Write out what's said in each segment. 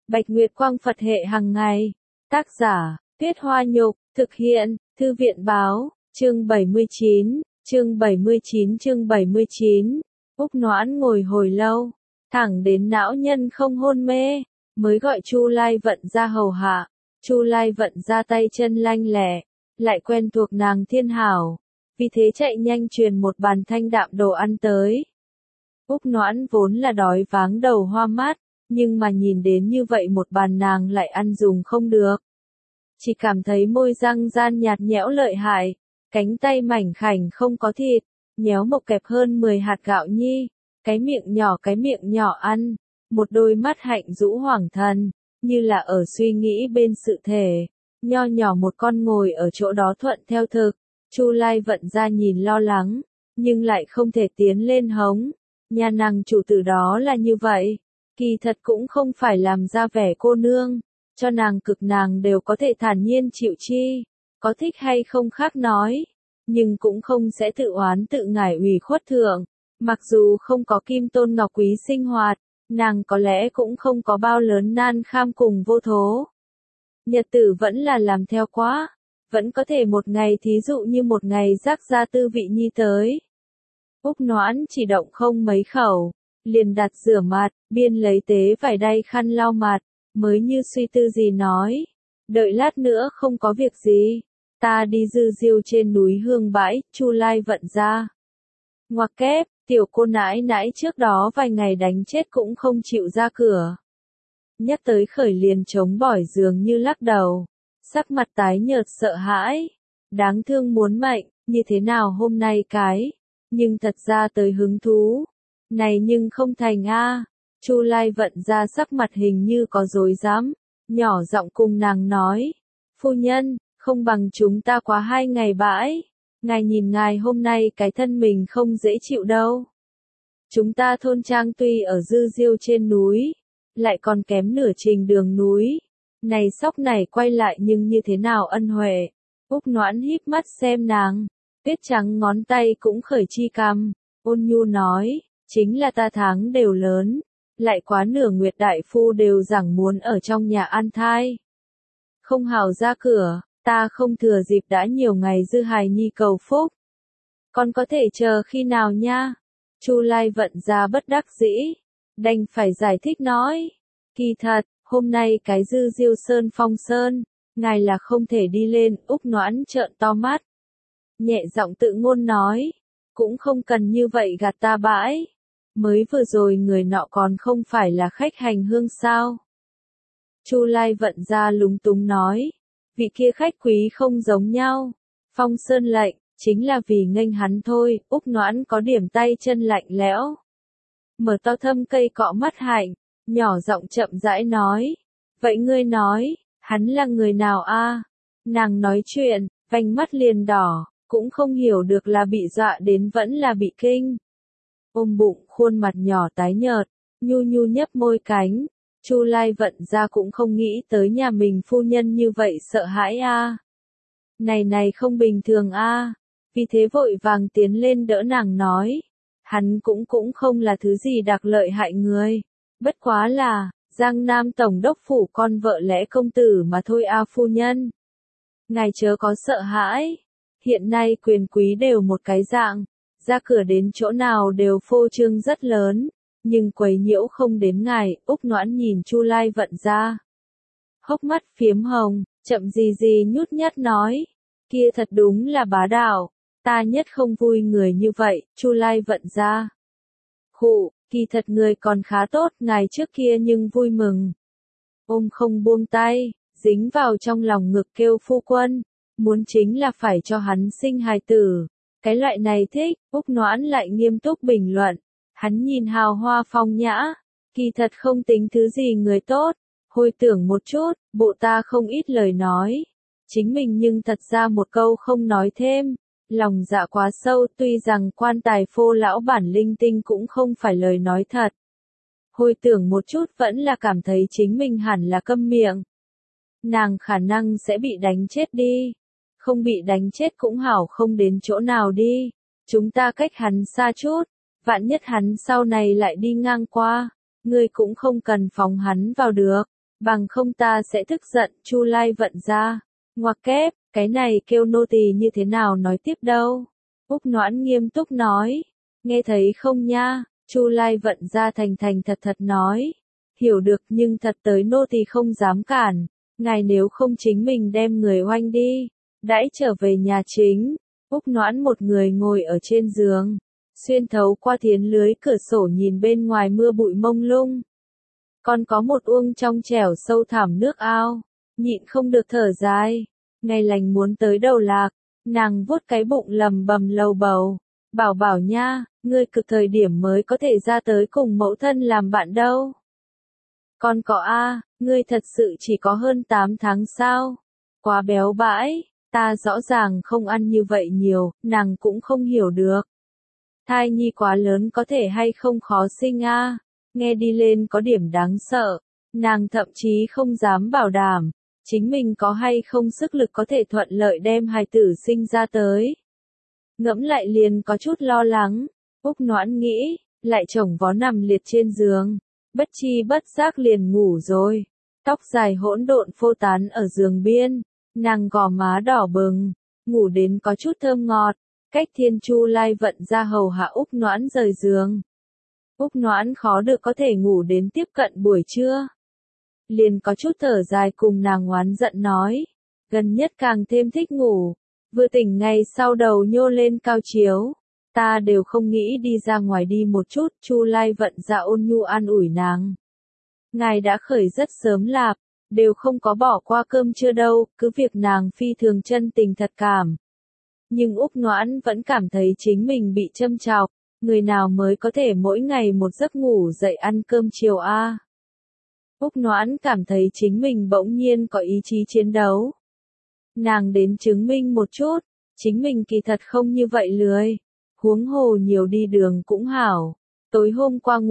Bạch Nguyệt Quang Phật hệ hàng ngày. Tác giả, Tuyết Hoa Nhục, thực hiện, Thư viện Báo, chương 79, chương 79. Úc Noãn ngồi hồi lâu, thẳng đến não nhân không hôn mê, mới gọi Chu Lai Vận ra hầu hạ. Chu Lai Vận ra tay chân lanh lẹ, lại quen thuộc nàng thiên hảo, vì thế chạy nhanh truyền một bàn thanh đạm đồ ăn tới. Úc Noãn vốn là đói váng đầu hoa mắt, nhưng mà nhìn đến như vậy một bàn nàng lại ăn dùng không được. Chỉ cảm thấy môi răng gian nhạt nhẽo lợi hại, cánh tay mảnh khảnh không có thịt, nhéo mộc kẹp hơn 10 hạt gạo nhi, cái miệng nhỏ ăn, một đôi mắt hạnh rũ hoảng thần, như là ở suy nghĩ bên sự thể, nho nhỏ một con ngồi ở chỗ đó thuận theo thực. Chu Lai Vận ra nhìn lo lắng, nhưng lại không thể tiến lên hống. Nhà nàng chủ tử đó là như vậy, kỳ thật cũng không phải làm ra vẻ cô nương, cho nàng cực nàng đều có thể thản nhiên chịu chi, có thích hay không khác nói, nhưng cũng không sẽ tự oán tự ngải ủy khuất thượng. Mặc dù không có kim tôn ngọc quý sinh hoạt, nàng có lẽ cũng không có bao lớn nan kham cùng vô thố. Nhật tử vẫn là làm theo quá, vẫn có thể một ngày thí dụ như một ngày rắc ra tư vị nhi tới. Úc Noãn chỉ động không mấy khẩu, liền đặt rửa mặt, biên lấy tế vải đay khăn lau mặt, mới như suy tư gì nói. Đợi lát nữa không có việc gì, ta đi dư diêu trên núi hương bãi. Chu Lai Vận ra. Ngoặc kép, tiểu cô nãi nãi trước đó vài ngày đánh chết cũng không chịu ra cửa. Nhắc tới khởi liền chống bỏi dường như lắc đầu, sắc mặt tái nhợt sợ hãi, đáng thương muốn mệnh, như thế nào hôm nay cái, nhưng thật ra tới hứng thú, này nhưng không thành a. Chu Lai Vận ra sắc mặt hình như có rối rắm, nhỏ giọng cùng nàng nói, phu nhân, không bằng chúng ta quá 2 ngày bãi, ngài nhìn ngài hôm nay cái thân mình không dễ chịu đâu. Chúng ta thôn trang tuy ở dư diêu trên núi, lại còn kém nửa trình đường núi, này sóc này quay lại nhưng như thế nào ân huệ. Úc Noãn híp mắt xem nàng, tuyết trắng ngón tay cũng khởi chi cằm, ôn nhu nói, chính là ta tháng đều lớn, lại quá nửa nguyệt đại phu đều rằng muốn ở trong nhà an thai. Không hào ra cửa, ta không thừa dịp đã nhiều ngày dư hài nhi cầu phúc. Còn có thể chờ khi nào nha? Chu Lai Vận ra bất đắc dĩ, đành phải giải thích nói, kỳ thật, hôm nay cái dư diêu sơn phong sơn, ngài là không thể đi lên. Úc Noãn trợn to mắt, nhẹ giọng tự ngôn nói, cũng không cần như vậy gạt ta bãi, mới vừa rồi người nọ còn không phải là khách hành hương sao. Chu Lai Vận ra lúng túng nói, vị kia khách quý không giống nhau, phong sơn lệnh, chính là vì nghênh hắn thôi. Úc Noãn có điểm tay chân lạnh lẽo, mở to thâm cây cọ mắt hạnh, nhỏ giọng chậm rãi nói, vậy ngươi nói, hắn là người nào a? Nàng nói chuyện, vành mắt liền đỏ, cũng không hiểu được là bị dọa đến vẫn là bị kinh. Ôm bụng, khuôn mặt nhỏ tái nhợt, nhu nhu nhấp môi cánh. Chu Lai Vận ra cũng không nghĩ tới nhà mình phu nhân như vậy sợ hãi a. Này không bình thường a. Vì thế vội vàng tiến lên đỡ nàng nói, hắn cũng không là thứ gì đặc lợi hại người, bất quá là Giang Nam tổng đốc phủ con vợ lẽ công tử mà thôi a phu nhân. Ngài chớ có sợ hãi, hiện nay quyền quý đều một cái dạng, ra cửa đến chỗ nào đều phô trương rất lớn, nhưng quấy nhiễu không đến ngài. Úc Noãn nhìn Chu Lai Vận ra, hốc mắt phiếm hồng, chậm gì nhút nhát nói, kia thật đúng là bá đạo, ta nhất không vui người như vậy. Chu Lai Vận ra, khụ, kỳ thật người còn khá tốt, ngài trước kia nhưng vui mừng. Ôm không buông tay, dính vào trong lòng ngực kêu phu quân, muốn chính là phải cho hắn sinh hài tử, cái loại này thích. Úc Noãn lại nghiêm túc bình luận, hắn nhìn hào hoa phong nhã, kỳ thật không tính thứ gì người tốt, hồi tưởng một chút, bộ ta không ít lời nói, chính mình nhưng thật ra một câu không nói thêm. Lòng dạ quá sâu, tuy rằng quan tài phô lão bản linh tinh cũng không phải lời nói thật. Hồi tưởng một chút vẫn là cảm thấy chính mình hẳn là câm miệng. Nàng khả năng sẽ bị đánh chết đi. Không bị đánh chết cũng hảo không đến chỗ nào đi. Chúng ta cách hắn xa chút. Vạn nhất hắn sau này lại đi ngang qua. Ngươi cũng không cần phóng hắn vào được. bằng không ta sẽ tức giận. Chu Lai Vận ra, ngoặc kép, cái này kêu nô tỳ như thế nào nói tiếp đâu. Úc Noãn nghiêm túc nói, nghe thấy không nha, Chu Lai Vận ra thành thành thật thật nói, hiểu được nhưng thật tới nô tỳ không dám cản, ngài nếu không chính mình đem người oanh đi, đãi trở về nhà chính. Úc Noãn một người ngồi ở trên giường, xuyên thấu qua thiến lưới cửa sổ nhìn bên ngoài mưa bụi mông lung. Còn có một uông trong trẻo sâu thẳm nước ao, nhịn không được thở dài, ngày lành muốn tới đầu lạc, nàng vuốt cái bụng lầm bầm lầu bầu, bảo bảo nha, ngươi cực thời điểm mới có thể ra tới cùng mẫu thân làm bạn đâu. Còn có ngươi thật sự chỉ có hơn 8 tháng sao? Quá béo bãi, ta rõ ràng không ăn như vậy nhiều, nàng cũng không hiểu được. Thai nhi quá lớn có thể hay không khó sinh nghe đi lên có điểm đáng sợ, nàng thậm chí không dám bảo đảm, chính mình có hay không sức lực có thể thuận lợi đem hài tử sinh ra tới. Ngẫm lại liền có chút lo lắng, Úc Noãn nghĩ, lại chồng vó nằm liệt trên giường, bất chi bất giác liền ngủ rồi, tóc dài hỗn độn phô tán ở giường biên, nàng gò má đỏ bừng, ngủ đến có chút thơm ngọt, cách thiên Chu Lai Vận ra hầu hạ Úc Noãn rời giường. Úc Noãn khó được có thể ngủ đến tiếp cận buổi trưa. Liền có chút thở dài cùng nàng oán giận nói, gần nhất càng thêm thích ngủ, vừa tỉnh ngày sau đầu nhô lên cao chiếu, ta đều không nghĩ đi ra ngoài đi một chút. Chu Lai Vận ra ôn nhu an ủi nàng. Ngài đã khởi rất sớm lạp, đều không có bỏ qua cơm trưa đâu, cứ việc nàng phi thường chân tình thật cảm. Nhưng Úc Noãn vẫn cảm thấy chính mình bị châm chọc, người nào mới có thể mỗi ngày một giấc ngủ dậy ăn cơm chiều Úc Noãn cảm thấy chính mình bỗng nhiên có ý chí chiến đấu. Nàng đến chứng minh một chút, chính mình kỳ thật không như vậy lười, huống hồ nhiều đi đường cũng hảo. Tối hôm qua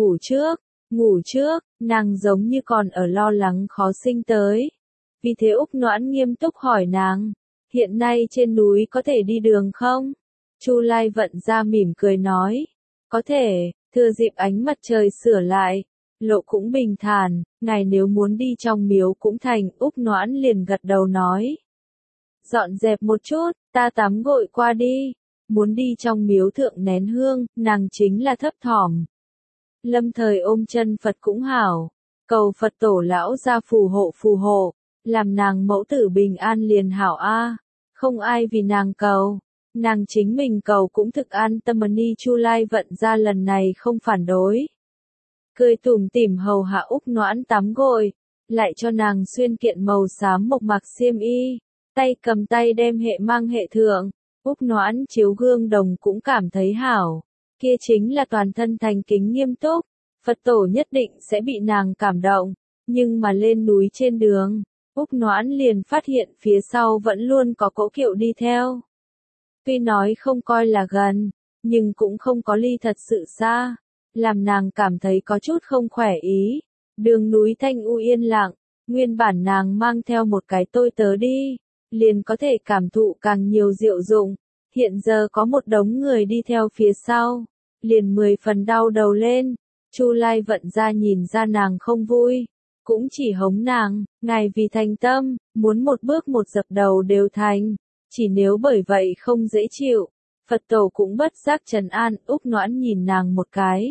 ngủ trước, nàng giống như còn ở lo lắng khó sinh tới. Vì thế Úc Noãn nghiêm túc hỏi nàng, hiện nay trên núi có thể đi đường không? Chu Lai Vận ra mỉm cười nói, có thể, thừa dịp ánh mặt trời sửa lại, lộ cũng bình thản, ngài nếu muốn đi trong miếu cũng thành. Úc Noãn liền gật đầu nói. Dọn dẹp một chút, ta tắm gội qua đi, muốn đi trong miếu thượng nén hương, nàng chính là thấp thỏm. Lâm thời ôm chân Phật cũng hảo, cầu Phật tổ lão ra phù hộ, làm nàng mẫu tử bình an liền hảo không ai vì nàng cầu, nàng chính mình cầu cũng thực an tâm. Ni Chu Lai Vận ra lần này không phản đối. Cười tủm tỉm hầu hạ Úc Noãn tắm gội, lại cho nàng xuyên kiện màu xám mộc mạc xiêm y, tay cầm tay đem hệ mang hệ thượng. Úc Noãn chiếu gương đồng cũng cảm thấy hảo, kia chính là toàn thân thành kính nghiêm túc, Phật tổ nhất định sẽ bị nàng cảm động, nhưng mà lên núi trên đường, Úc Noãn liền phát hiện phía sau vẫn luôn có cỗ kiệu đi theo. Tuy nói không coi là gần, nhưng cũng không có ly thật sự xa, làm nàng cảm thấy có chút không khỏe ý. Đường núi thanh u yên lặng, nguyên bản nàng mang theo một cái tôi tớ đi, liền có thể cảm thụ càng nhiều diệu dụng. Hiện giờ có một đống người đi theo phía sau, liền 10 phần đau đầu lên. Chu Lai Vận ra nhìn ra nàng không vui, cũng chỉ hống nàng, ngài vì thành tâm, muốn một bước một dập đầu đều thành, chỉ nếu bởi vậy không dễ chịu, Phật tổ cũng bất giác trấn an. Úc Noãn nhìn nàng một cái.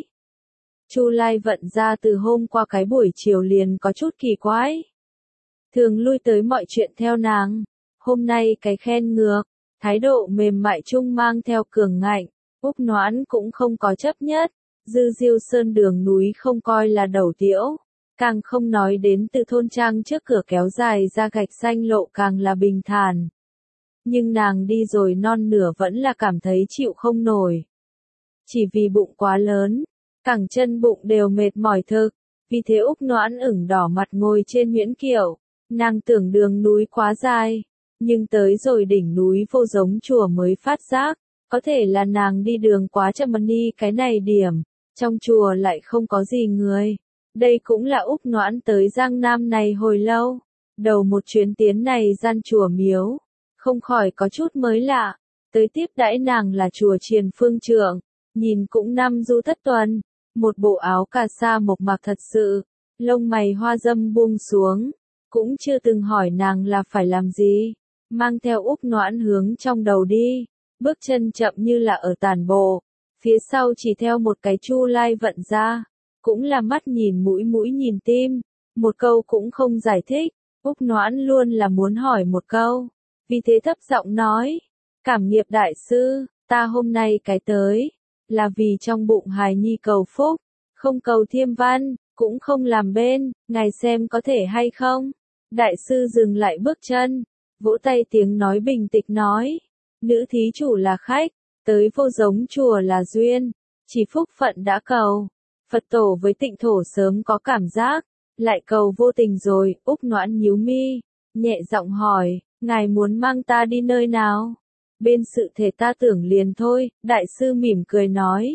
Chu Lai Vận ra từ hôm qua cái buổi chiều liền có chút kỳ quái. Thường lui tới mọi chuyện theo nàng, hôm nay cái khen ngược, thái độ mềm mại chung mang theo cường ngạnh, Úc Noãn cũng không có chấp nhất. Dư Diêu Sơn đường núi không coi là đầu tiễu, càng không nói đến từ thôn trang trước cửa kéo dài ra gạch xanh lộ càng là bình thản. Nhưng nàng đi rồi non nửa vẫn là cảm thấy chịu không nổi. Chỉ vì bụng quá lớn, cẳng chân bụng đều mệt mỏi thực, vì thế Úc Noãn ửng đỏ mặt ngồi trên huyễn kiệu, nàng tưởng đường núi quá dài, nhưng tới rồi đỉnh núi vô giống chùa mới phát giác, có thể là nàng đi đường quá chậm. Ni cái này điểm, trong chùa lại không có gì người. Đây cũng là Úc Noãn tới Giang Nam này hồi lâu, đầu một chuyến tiến này gian chùa miếu, không khỏi có chút mới lạ. Tới tiếp đãi nàng là chùa Triền Phương Trượng, nhìn cũng năm du thất tuần, một bộ áo cà sa mộc mạc thật sự, lông mày Hoa Dâm buông xuống, cũng chưa từng hỏi nàng là phải làm gì, mang theo Úc Noãn hướng trong đầu đi, bước chân chậm như là ở tản bộ, phía sau chỉ theo một cái Chu Lai Vận ra, cũng là mắt nhìn mũi mũi nhìn tim, một câu cũng không giải thích, Úc Noãn luôn là muốn hỏi một câu, vì thế thấp giọng nói, cảm nghiệp đại sư, ta hôm nay cái tới, là vì trong bụng hài nhi cầu phúc, không cầu thiêm văn, cũng không làm bên, ngài xem có thể hay không. Đại sư dừng lại bước chân, vỗ tay tiếng nói bình tịch nói, nữ thí chủ là khách, tới vô giống chùa là duyên, chỉ phúc phận đã cầu. Phật tổ với tịnh thổ sớm có cảm giác, lại cầu vô tình rồi, Úc Noãn nhíu mi, nhẹ giọng hỏi, ngài muốn mang ta đi nơi nào? Bên sự thể ta tưởng liền thôi, đại sư mỉm cười nói.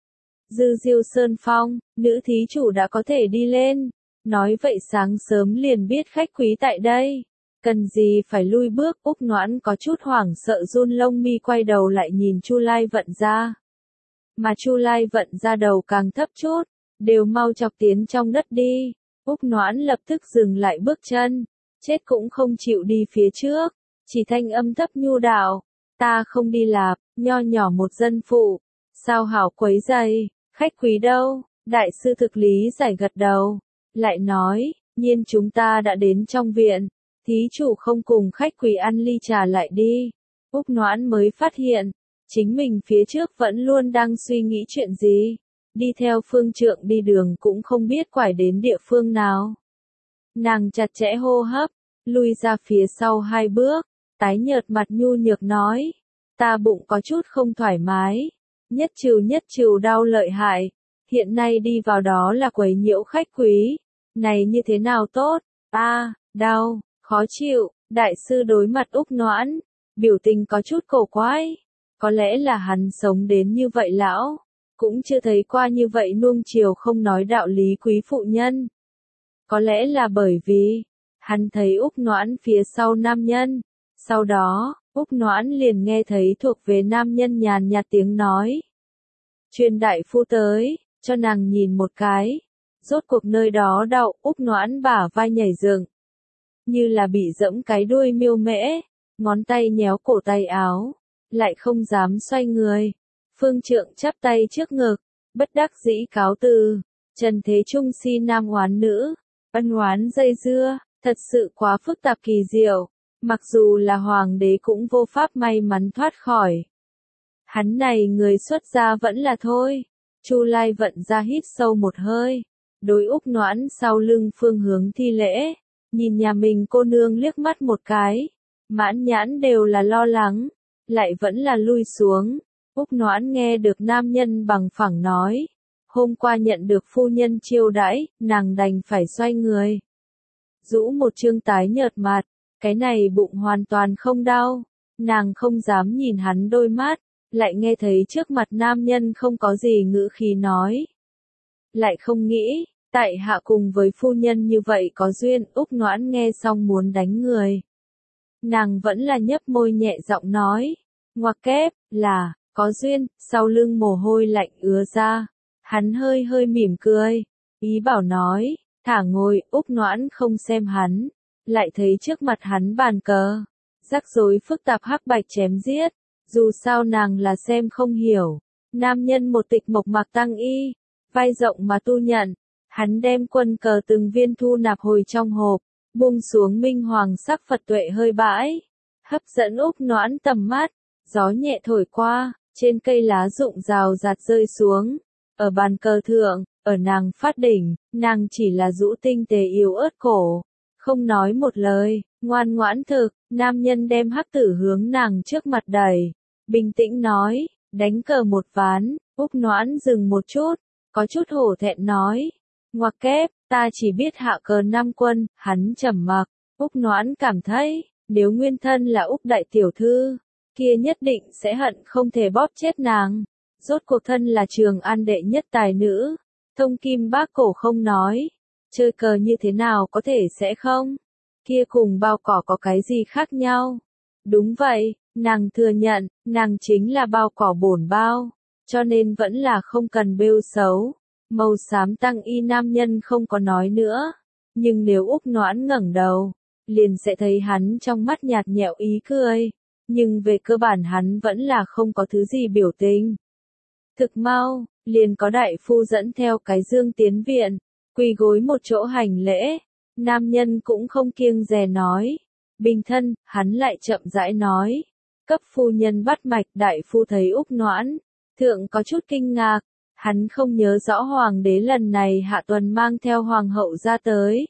Dư Diêu Sơn Phong, nữ thí chủ đã có thể đi lên, nói vậy sáng sớm liền biết khách quý tại đây. Cần gì phải lui bước, Úc Noãn có chút hoảng sợ run lông mi quay đầu lại nhìn Chu Lai Vận ra. Mà Chu Lai Vận ra đầu càng thấp chút, đều mau chọc tiến trong đất đi. Úc Noãn lập tức dừng lại bước chân, chết cũng không chịu đi phía trước, chỉ thanh âm thấp nhu đạo, ta không đi lạp, nho nhỏ một dân phụ, sao hảo quấy giày, khách quý đâu, đại sư thực lý giải gật đầu, lại nói, nhiên chúng ta đã đến trong viện, thí chủ không cùng khách quý ăn ly trà lại đi. Úc Noãn mới phát hiện, chính mình phía trước vẫn luôn đang suy nghĩ chuyện gì, đi theo phương trượng đi đường cũng không biết quải đến địa phương nào. Nàng chặt chẽ hô hấp, lui ra phía sau 2 bước, tái nhợt mặt nhu nhược nói, ta bụng có chút không thoải mái, nhất trừ đau lợi hại, hiện nay đi vào đó là quấy nhiễu khách quý, này như thế nào tốt, đau, khó chịu, đại sư đối mặt Úc Noãn, biểu tình có chút cổ quái, có lẽ là hắn sống đến như vậy lão, cũng chưa thấy qua như vậy nuông chiều không nói đạo lý quý phụ nhân. Có lẽ là bởi vì, hắn thấy Úc Noãn phía sau nam nhân, sau đó, Úc Noãn liền nghe thấy thuộc về nam nhân nhàn nhạt tiếng nói. Truyền đại phu tới, cho nàng nhìn một cái, rốt cuộc nơi đó đau, Úc Noãn bả vai nhảy dựng, như là bị giẫm cái đuôi miêu mễ, ngón tay nhéo cổ tay áo, lại không dám xoay người. Phương trượng chắp tay trước ngực, bất đắc dĩ cáo từ, trần thế trung si nam oán nữ, ân oán dây dưa, thật sự quá phức tạp kỳ diệu, mặc dù là hoàng đế cũng vô pháp may mắn thoát khỏi. Hắn này người xuất gia vẫn là thôi. Chu Lai Vận ra hít sâu một hơi, đối Úc Noãn sau lưng phương hướng thi lễ, nhìn nhà mình cô nương liếc mắt một cái, mãn nhãn đều là lo lắng, lại vẫn là lui xuống. Úc Noãn nghe được nam nhân bằng phẳng nói, hôm qua nhận được phu nhân chiêu đãi, nàng đành phải xoay người. Rũ một trương tái nhợt mặt, cái này bụng hoàn toàn không đau, nàng không dám nhìn hắn đôi mắt, lại nghe thấy trước mặt nam nhân không có gì ngữ khí nói. Lại không nghĩ, tại hạ cùng với phu nhân như vậy có duyên, Úc Noãn nghe xong muốn đánh người. Nàng vẫn là nhấp môi nhẹ giọng nói, ngoặc kép, là, có duyên, sau lưng mồ hôi lạnh ứa ra. Hắn hơi hơi mỉm cười, ý bảo nói, thả ngồi, Úc Noãn không xem hắn, lại thấy trước mặt hắn bàn cờ, rắc rối phức tạp hắc bạch chém giết, dù sao nàng là xem không hiểu. Nam nhân một tịch mộc mạc tăng y, vai rộng mà tu nhận, hắn đem quân cờ từng viên thu nạp hồi trong hộp, buông xuống minh hoàng sắc Phật tuệ hơi bãi, hấp dẫn Úc Noãn tầm mắt, gió nhẹ thổi qua, trên cây lá rụng rào rạt rơi xuống, ở bàn cờ thượng, ở nàng phát đỉnh, nàng chỉ là rũ tinh tế yếu ớt cổ, không nói một lời, ngoan ngoãn thực, nam nhân đem hắc tử hướng nàng trước mặt đẩy, bình tĩnh nói, đánh cờ một ván. Úc Noãn dừng một chút, có chút hổ thẹn nói, ngoặc kép, ta chỉ biết hạ cờ 5 quân, hắn trầm mặc. Úc Noãn cảm thấy, nếu nguyên thân là Úc đại tiểu thư, kia nhất định sẽ hận không thể bóp chết nàng. Rốt cuộc thân là Trường An đệ nhất tài nữ, thông kim bác cổ không nói, chơi cờ như thế nào có thể sẽ không? Kia cùng bao cỏ có cái gì khác nhau? Đúng vậy, nàng thừa nhận, nàng chính là bao cỏ bổn bao, cho nên vẫn là không cần bêu xấu. Màu xám tăng y nam nhân không có nói nữa. Nhưng nếu Úc Noãn ngẩng đầu, liền sẽ thấy hắn trong mắt nhạt nhẽo ý cười. Nhưng về cơ bản hắn vẫn là không có thứ gì biểu tình. Thực mau, liền có đại phu dẫn theo cái dương tiến viện, quỳ gối một chỗ hành lễ. Nam nhân cũng không kiêng dè nói. Bình thân, hắn lại chậm rãi nói. Cấp phu nhân bắt mạch, đại phu thấy Úc Noãn. Thượng có chút kinh ngạc. Hắn không nhớ rõ hoàng đế lần này hạ tuần mang theo hoàng hậu ra tới.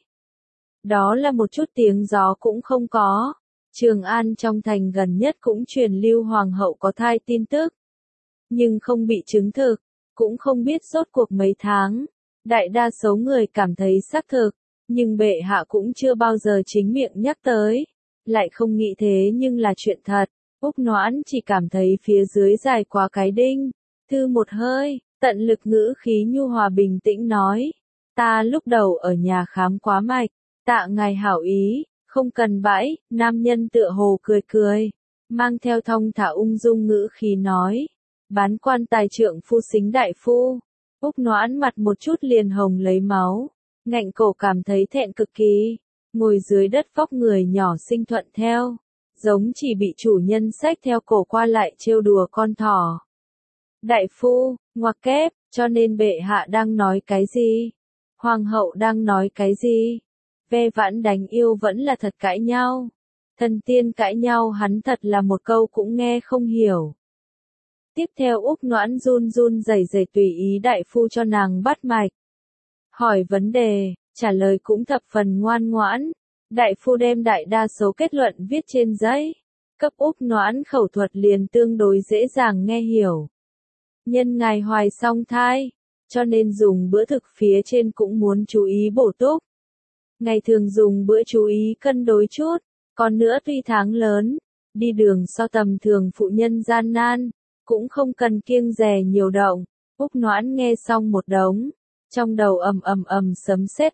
Đó là một chút tiếng gió cũng không có. Trường An trong thành gần nhất cũng truyền lưu hoàng hậu có thai tin tức. Nhưng không bị chứng thực, cũng không biết rốt cuộc mấy tháng. Đại đa số người cảm thấy xác thực, nhưng bệ hạ cũng chưa bao giờ chính miệng nhắc tới. Lại không nghĩ thế nhưng là chuyện thật. Úc Noãn chỉ cảm thấy phía dưới dài quá cái đinh. Thư một hơi, tận lực ngữ khí nhu hòa bình tĩnh nói. Ta lúc đầu ở nhà khám quá mạch, tạ ngài hảo ý, không cần bãi, nam nhân tựa hồ cười cười. Mang theo thong thả ung dung ngữ khí nói. Bán quan tài trượng phu xính đại phu. Úc Noãn mặt một chút liền hồng lấy máu. Ngạnh cổ cảm thấy thẹn cực kỳ. Ngồi dưới đất vóc người nhỏ xinh thuận theo. Giống chỉ bị chủ nhân xách theo cổ qua lại trêu đùa con thỏ. Đại phu, ngoặc kép, cho nên bệ hạ đang nói cái gì? Hoàng hậu đang nói cái gì? Ve vãn đánh yêu vẫn là thật cãi nhau. Thần tiên cãi nhau hắn thật là một câu cũng nghe không hiểu. Tiếp theo Úc Noãn run run rẩy rẩy tùy ý đại phu cho nàng bắt mạch. Hỏi vấn đề, trả lời cũng thập phần ngoan ngoãn. Đại phu đem đại đa số kết luận viết trên giấy. Cấp Úc Noãn khẩu thuật liền tương đối dễ dàng nghe hiểu. Nhân ngài hoài song thai, cho nên dùng bữa thực phía trên cũng muốn chú ý bổ túc. Ngày thường dùng bữa chú ý cân đối chút, còn nữa tuy tháng lớn, đi đường so tầm thường phụ nhân gian nan, cũng không cần kiêng dè nhiều động. Úc Noãn nghe xong một đống, trong đầu sấm sét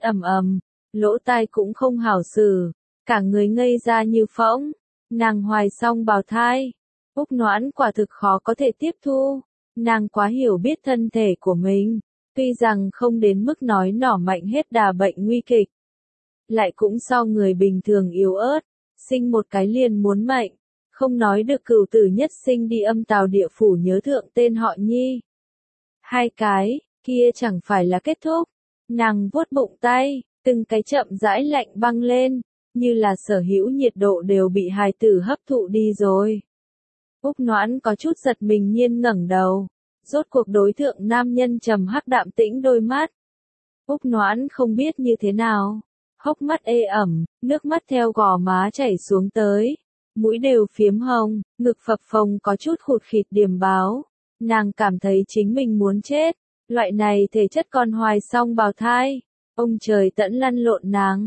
lỗ tai cũng không hảo xử, cả người ngây ra như phỗng. Nàng hoài xong bào thai, Úc Noãn quả thực khó có thể tiếp thu. Nàng quá hiểu biết thân thể của mình, tuy rằng không đến mức nói nỏ mạnh hết đà bệnh nguy kịch, lại cũng so người bình thường yếu ớt, sinh một cái liền muốn mệnh, không nói được cửu tử nhất sinh đi âm tào địa phủ nhớ thượng tên họ Nhi. Hai cái, kia chẳng phải là kết thúc. Nàng vuốt bụng tay, từng cái chậm rãi lạnh băng lên, như là sở hữu nhiệt độ đều bị hài tử hấp thụ đi rồi. Úc Noãn có chút giật mình nhiên ngẩng đầu, rốt cuộc đối thượng nam nhân trầm hắc đạm tĩnh đôi mắt. Úc Noãn không biết như thế nào, hốc mắt ê ẩm, nước mắt theo gò má chảy xuống tới, mũi đều phiếm hồng, ngực phập phồng có chút khụt khịt điềm báo. Nàng cảm thấy chính mình muốn chết, loại này thể chất còn hoài xong bào thai, ông trời tẫn lăn lộn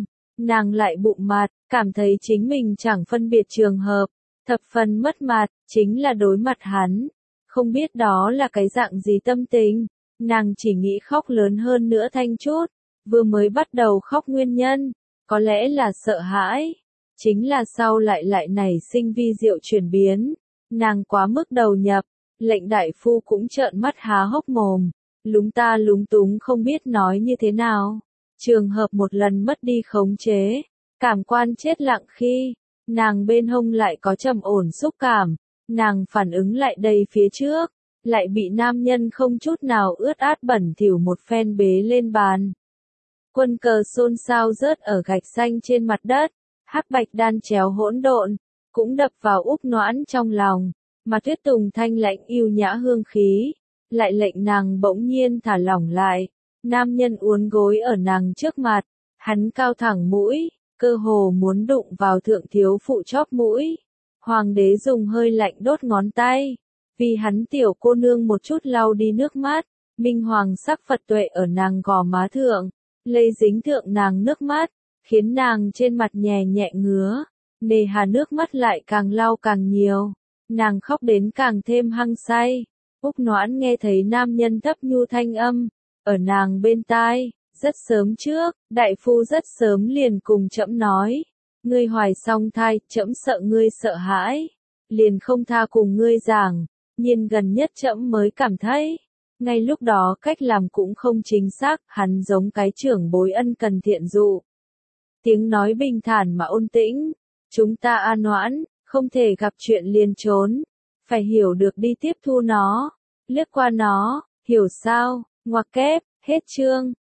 nàng lại bụng mặt, cảm thấy chính mình chẳng phân biệt trường hợp, thập phần mất mặt, chính là đối mặt hắn, không biết đó là cái dạng gì tâm tình, nàng chỉ nghĩ khóc lớn hơn nữa thanh chút, vừa mới bắt đầu khóc nguyên nhân, có lẽ là sợ hãi, chính là sau lại nảy sinh vi diệu chuyển biến, nàng quá mức đầu nhập, lệnh đại phu cũng trợn mắt há hốc mồm, lúng ta lúng túng không biết nói như thế nào. Trường hợp một lần mất đi khống chế, cảm quan chết lặng khi, nàng bên hông lại có trầm ổn xúc cảm, nàng phản ứng lại đây phía trước, lại bị nam nhân không chút nào ướt át bẩn thỉu một phen bế lên bàn. Quân cờ xôn xao rớt ở gạch xanh trên mặt đất, hắc bạch đan chéo hỗn độn, cũng đập vào Úc Noãn trong lòng, mà Tuyết Tùng thanh lạnh yêu nhã hương khí, lại lệnh nàng bỗng nhiên thả lỏng lại. Nam nhân uốn gối ở nàng trước mặt, hắn cao thẳng mũi, cơ hồ muốn đụng vào thượng thiếu phụ chóp mũi. Hoàng đế dùng hơi lạnh đốt ngón tay, vì hắn tiểu cô nương một chút lau đi nước mắt, minh hoàng sắc Phật tuệ ở nàng gò má thượng, lây dính thượng nàng nước mắt, khiến nàng trên mặt nhẹ nhẹ ngứa, nề hà nước mắt lại càng lau càng nhiều, nàng khóc đến càng thêm hăng say. Úc Noãn nghe thấy nam nhân thấp nhu thanh âm ở nàng bên tai, rất sớm trước, đại phu rất sớm liền cùng trẫm nói, ngươi hoài song thai, trẫm sợ ngươi sợ hãi, liền không tha cùng ngươi giảng, nhiên gần nhất trẫm mới cảm thấy, Ngay lúc đó cách làm cũng không chính xác, hắn giống cái trưởng bối ân cần thiện dụ. Tiếng nói bình thản mà ôn tĩnh. Chúng ta an noãn, không thể gặp chuyện liền trốn. Phải hiểu được đi tiếp thu nó. Lướt qua nó, hiểu sao, ngoặc kép, hết chương.